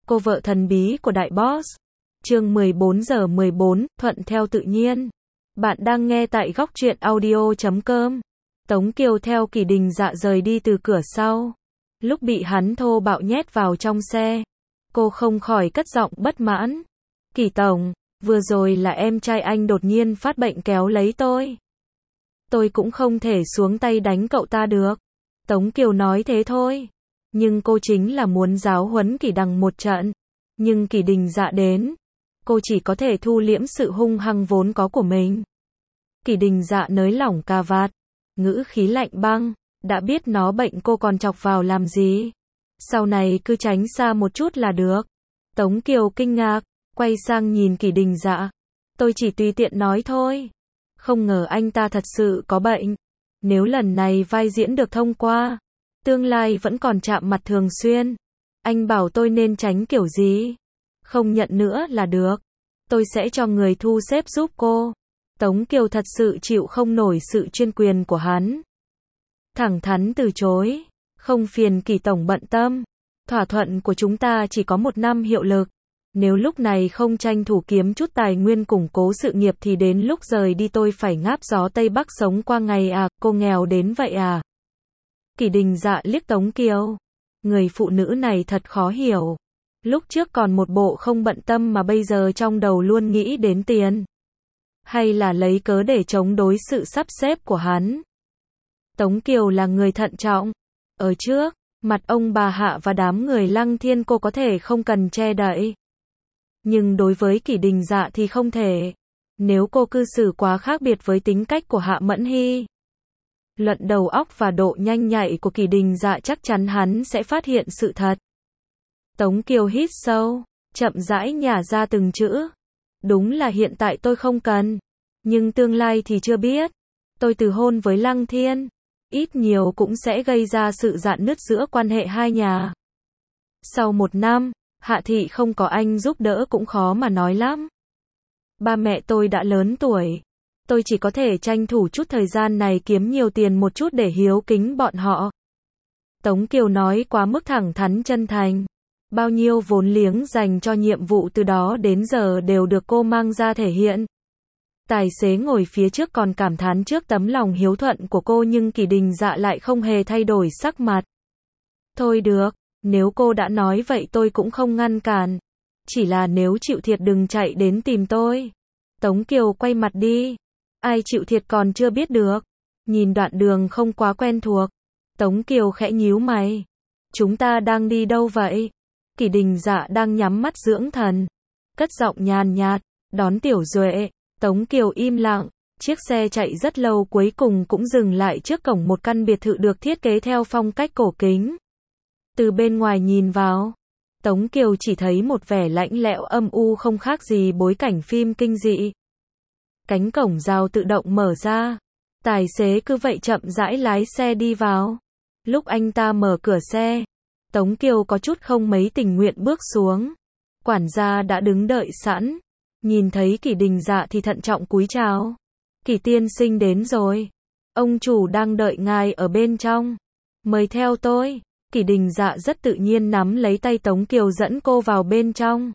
Cô vợ thần bí của đại boss. Chương 14:14, thuận theo tự nhiên. Bạn đang nghe tại góc truyện audio.com. Tống Kiều theo Kỷ Đình Dạ rời đi từ cửa sau. Lúc bị hắn thô bạo nhét vào trong xe, cô không khỏi cất giọng bất mãn. Kỷ tổng, vừa rồi là em trai anh đột nhiên phát bệnh kéo lấy tôi. Tôi cũng không thể xuống tay đánh cậu ta được. Tống Kiều nói thế thôi. Nhưng cô chính là muốn giáo huấn Kỷ Đằng một trận. Nhưng Kỷ Đình Dạ đến, cô chỉ có thể thu liễm sự hung hăng vốn có của mình. Kỷ Đình Dạ nới lỏng cà vạt, ngữ khí lạnh băng, đã biết nó bệnh cô còn chọc vào làm gì. Sau này cứ tránh xa một chút là được. Tống Kiều kinh ngạc, quay sang nhìn Kỷ Đình Dạ. Tôi chỉ tùy tiện nói thôi. Không ngờ anh ta thật sự có bệnh. Nếu lần này vai diễn được thông qua, tương lai vẫn còn chạm mặt thường xuyên. Anh bảo tôi nên tránh kiểu gì? Không nhận nữa là được. Tôi sẽ cho người thu xếp giúp cô. Tống Kiều thật sự chịu không nổi sự chuyên quyền của hắn. Thẳng thắn từ chối. Không phiền Kỷ tổng bận tâm. Thỏa thuận của chúng ta chỉ có 1 năm hiệu lực. Nếu lúc này không tranh thủ kiếm chút tài nguyên củng cố sự nghiệp thì đến lúc rời đi tôi phải ngáp gió Tây Bắc sống qua ngày à, cô nghèo đến vậy à? Kỷ Đình Dạ liếc Tống Kiều. Người phụ nữ này thật khó hiểu. Lúc trước còn một bộ không bận tâm mà bây giờ trong đầu luôn nghĩ đến tiền. Hay là lấy cớ để chống đối sự sắp xếp của hắn? Tống Kiều là người thận trọng. Ở trước mặt ông bà Hạ và đám người Lăng Thiên cô có thể không cần che đậy. Nhưng đối với Kỷ Đình Dạ thì không thể. Nếu cô cư xử quá khác biệt với tính cách của Hạ Mẫn Hy, luận đầu óc và độ nhanh nhạy của Kỷ Đình Dạ chắc chắn hắn sẽ phát hiện sự thật. Tống Kiều hít sâu, chậm rãi nhả ra từng chữ. Đúng là hiện tại tôi không cần, nhưng tương lai thì chưa biết. Tôi từ hôn với Lăng Thiên, ít nhiều cũng sẽ gây ra sự rạn nứt giữa quan hệ hai nhà. Sau 1 năm, Hạ thị không có anh giúp đỡ cũng khó mà nói lắm. Ba mẹ tôi đã lớn tuổi. Tôi chỉ có thể tranh thủ chút thời gian này kiếm nhiều tiền một chút để hiếu kính bọn họ. Tống Kiều nói quá mức thẳng thắn chân thành. Bao nhiêu vốn liếng dành cho nhiệm vụ từ đó đến giờ đều được cô mang ra thể hiện. Tài xế ngồi phía trước còn cảm thán trước tấm lòng hiếu thuận của cô nhưng Kỷ Đình Dạ lại không hề thay đổi sắc mặt. Thôi được, nếu cô đã nói vậy tôi cũng không ngăn cản. Chỉ là nếu chịu thiệt đừng chạy đến tìm tôi. Tống Kiều quay mặt đi. Ai chịu thiệt còn chưa biết được. Nhìn đoạn đường không quá quen thuộc, Tống Kiều khẽ nhíu mày. Chúng ta đang đi đâu vậy? Kỷ Đình Dạ đang nhắm mắt dưỡng thần, cất giọng nhàn nhạt, đón Tiểu Duệ. Tống Kiều im lặng, chiếc xe chạy rất lâu cuối cùng cũng dừng lại trước cổng một căn biệt thự được thiết kế theo phong cách cổ kính. Từ bên ngoài nhìn vào, Tống Kiều chỉ thấy một vẻ lạnh lẽo âm u không khác gì bối cảnh phim kinh dị. Cánh cổng rào tự động mở ra, tài xế cứ vậy chậm rãi lái xe đi vào. Lúc anh ta mở cửa xe, Tống Kiều có chút không mấy tình nguyện bước xuống. Quản gia đã đứng đợi sẵn. Nhìn thấy Kỷ Đình Dạ thì thận trọng cúi chào. Kỷ tiên sinh đến rồi. Ông chủ đang đợi ngài ở bên trong. Mời theo tôi. Kỷ Đình Dạ rất tự nhiên nắm lấy tay Tống Kiều dẫn cô vào bên trong.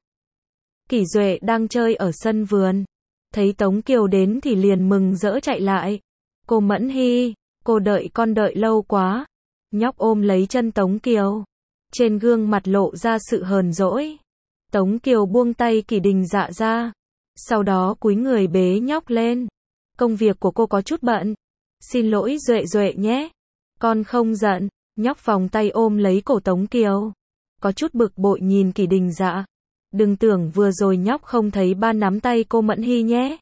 Kỷ Duệ đang chơi ở sân vườn. Thấy Tống Kiều đến thì liền mừng rỡ chạy lại. Cô Mẫn Hy, cô đợi con đợi lâu quá. Nhóc ôm lấy chân Tống Kiều. Trên gương mặt lộ ra sự hờn dỗi. Tống Kiều buông tay Kỷ Đình Dạ ra. Sau đó cúi người bế nhóc lên. Công việc của cô có chút bận. Xin lỗi Duệ Duệ nhé. Con không giận. Nhóc vòng tay ôm lấy cổ Tống Kiều. Có chút bực bội nhìn Kỷ Đình Dạ. Đừng tưởng vừa rồi nhóc không thấy ba nắm tay cô Mẫn Hy nhé.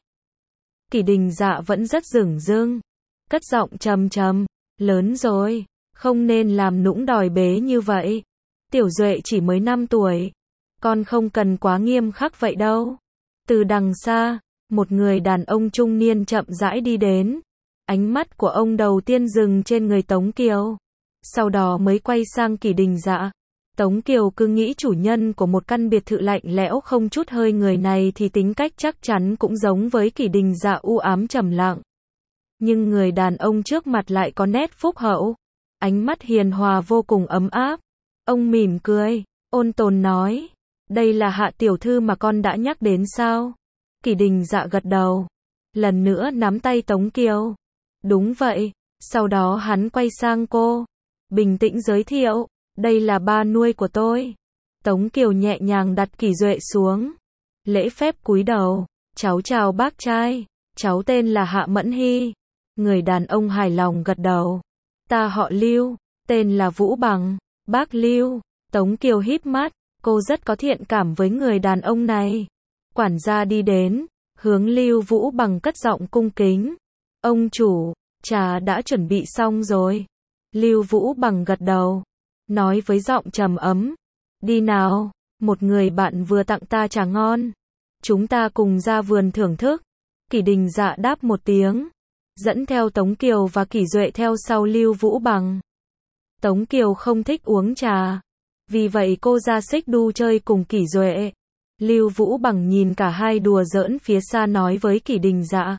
Kỷ Đình Dạ vẫn rất dửng dưng. Cất giọng trầm trầm. Lớn rồi. Không nên làm nũng đòi bế như vậy. Tiểu Duệ chỉ mới 5 tuổi. Con không cần quá nghiêm khắc vậy đâu. Từ đằng xa, một người đàn ông trung niên chậm rãi đi đến. Ánh mắt của ông đầu tiên dừng trên người Tống Kiều. Sau đó mới quay sang Kỷ Đình Dạ. Tống Kiều cứ nghĩ chủ nhân của một căn biệt thự lạnh lẽo không chút hơi người này thì tính cách chắc chắn cũng giống với Kỷ Đình Dạ u ám trầm lặng. Nhưng người đàn ông trước mặt lại có nét phúc hậu. Ánh mắt hiền hòa vô cùng ấm áp. Ông mỉm cười, ôn tồn nói. Đây là Hạ tiểu thư mà con đã nhắc đến sao? Kỷ Đình Dạ gật đầu. Lần nữa nắm tay Tống Kiều. Đúng vậy. Sau đó hắn quay sang cô. Bình tĩnh giới thiệu. Đây là ba nuôi của tôi. Tống Kiều nhẹ nhàng đặt Kỷ Duệ xuống. Lễ phép cúi đầu. Cháu chào bác trai. Cháu tên là Hạ Mẫn Hy. Người đàn ông hài lòng gật đầu. Ta họ Lưu. Tên là Vũ Bằng. Bác Lưu. Tống Kiều híp mắt. Cô rất có thiện cảm với người đàn ông này. Quản gia đi đến. Hướng Lưu Vũ Bằng cất giọng cung kính. Ông chủ, trà đã chuẩn bị xong rồi. Lưu Vũ Bằng gật đầu. Nói với giọng trầm ấm. Đi nào, một người bạn vừa tặng ta trà ngon. Chúng ta cùng ra vườn thưởng thức. Kỷ Đình Dạ đáp một tiếng. Dẫn theo Tống Kiều và Kỷ Duệ theo sau Lưu Vũ Bằng. Tống Kiều không thích uống trà. Vì vậy cô ra xích đu chơi cùng Kỷ Duệ. Lưu Vũ Bằng nhìn cả hai đùa giỡn phía xa nói với Kỷ Đình Dạ.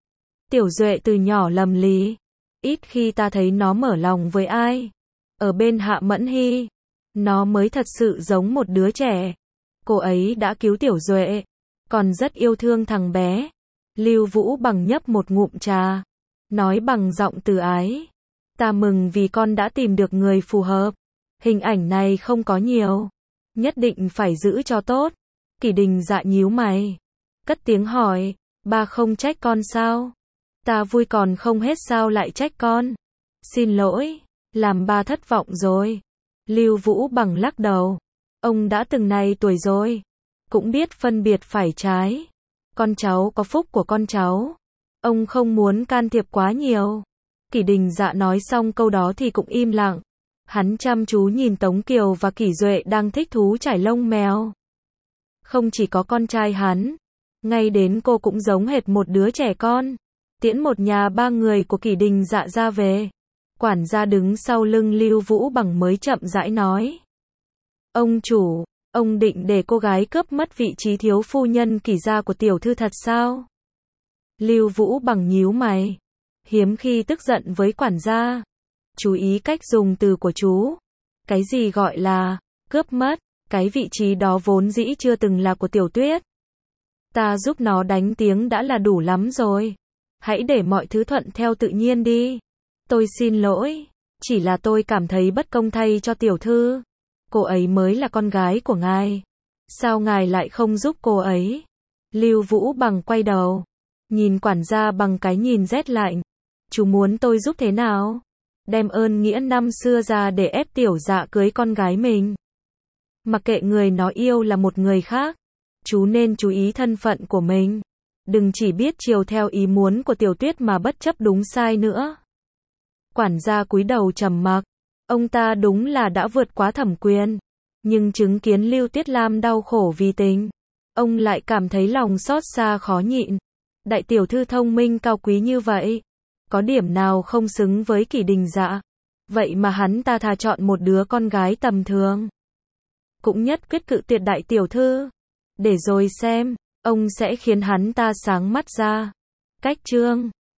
Tiểu Duệ từ nhỏ lầm lì. Ít khi ta thấy nó mở lòng với ai. Ở bên Hạ Mẫn Hy, nó mới thật sự giống một đứa trẻ. Cô ấy đã cứu Tiểu Duệ, còn rất yêu thương thằng bé. Lưu Vũ Bằng nhấp một ngụm trà, nói bằng giọng từ ái. Ta mừng vì con đã tìm được người phù hợp. Hình ảnh này không có nhiều. Nhất định phải giữ cho tốt. Kỷ Đình Dạ nhíu mày. Cất tiếng hỏi, ba không trách con sao? Ta vui còn không hết sao lại trách con? Xin lỗi, làm ba thất vọng rồi. Lưu Vũ Bằng lắc đầu. Ông đã từng này tuổi rồi. Cũng biết phân biệt phải trái. Con cháu có phúc của con cháu. Ông không muốn can thiệp quá nhiều. Kỷ Đình Dạ nói xong câu đó thì cũng im lặng. Hắn chăm chú nhìn Tống Kiều và Kỷ Duệ đang thích thú chải lông mèo. Không chỉ có con trai hắn, ngay đến cô cũng giống hệt một đứa trẻ con. Tiễn một nhà ba người của Kỷ Đình Dạ ra về. Quản gia đứng sau lưng Lưu Vũ Bằng mới chậm rãi nói. Ông chủ, ông định để cô gái cướp mất vị trí thiếu phu nhân Kỷ gia của tiểu thư thật sao? Lưu Vũ Bằng nhíu mày. Hiếm khi tức giận với quản gia. Chú ý cách dùng từ của chú. Cái gì gọi là cướp mất? Cái vị trí đó vốn dĩ chưa từng là của Tiểu Tuyết. Ta giúp nó đánh tiếng đã là đủ lắm rồi. Hãy để mọi thứ thuận theo tự nhiên đi. Tôi xin lỗi. Chỉ là tôi cảm thấy bất công thay cho tiểu thư. Cô ấy mới là con gái của ngài. Sao ngài lại không giúp cô ấy? Lưu Vũ Bằng quay đầu. Nhìn quản gia bằng cái nhìn rét lạnh. Chú muốn tôi giúp thế nào? Đem ơn nghĩa năm xưa ra để ép Tiểu Dạ cưới con gái mình. Mặc kệ người nó yêu là một người khác. Chú nên chú ý thân phận của mình. Đừng chỉ biết chiều theo ý muốn của Tiểu Tuyết mà bất chấp đúng sai nữa. Quản gia cúi đầu trầm mặc. Ông ta đúng là đã vượt quá thẩm quyền. Nhưng chứng kiến Lưu Tuyết Lam đau khổ vì tình. Ông lại cảm thấy lòng xót xa khó nhịn. Đại tiểu thư thông minh cao quý như vậy. Có điểm nào không xứng với Kỷ Đình Dạ. Vậy mà hắn ta thà chọn một đứa con gái tầm thường. Cũng nhất quyết cự tuyệt đại tiểu thư. Để rồi xem, ông sẽ khiến hắn ta sáng mắt ra. Cách chương